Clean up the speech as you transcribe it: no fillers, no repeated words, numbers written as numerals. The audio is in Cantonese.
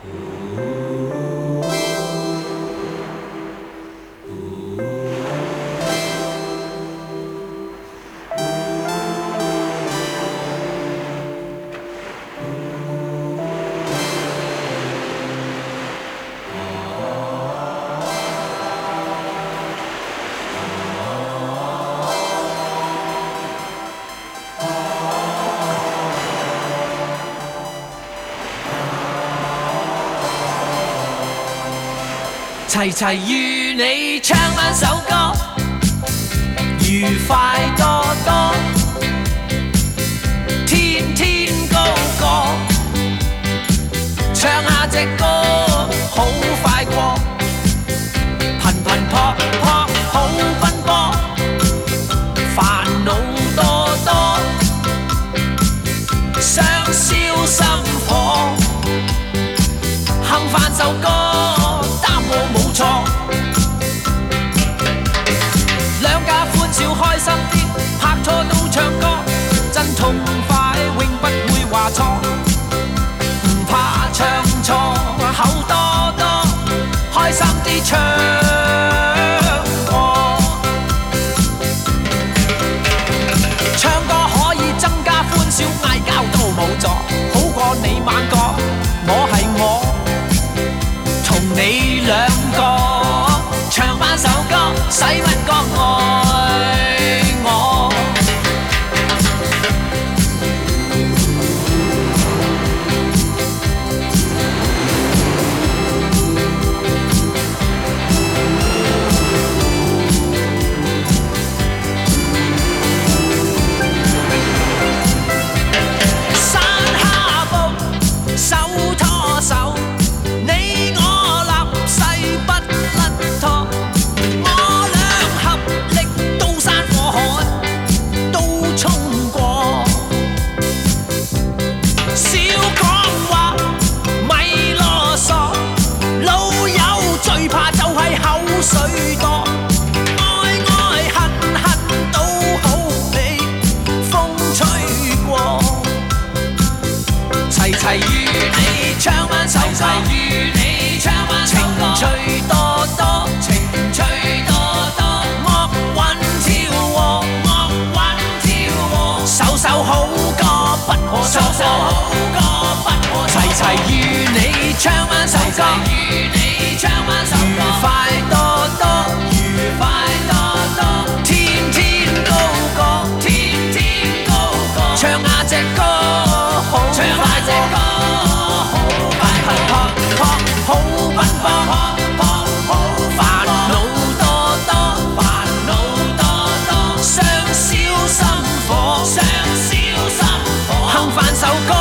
齊齊與你唱晚首歌，愉快多多，天天高歌，唱下隻歌好快過，頻頻撲撲好奔波，煩惱多多，想燒心火，哼返首歌。冇錯，兩家歡笑開心啲，拍拖都唱歌，真痛快，永不會話錯，唔怕唱錯，口多多，開心啲唱過。唱歌可以增加歡笑，嗌交都冇助，好過你猛講，我係我。同你兩個唱返首歌，使乜講愛我？山下步，手拖手。水多，愛愛恨恨都好比風吹過，齊齊與你唱返首歌，情趣多多，樂韻跳和，首首好歌不可錯過，齊齊與你唱返首歌，愉快多多，天天高歌，唱下隻歌好快過，頻撲撲好奔波，煩惱多多，想燒心火，哼返首歌。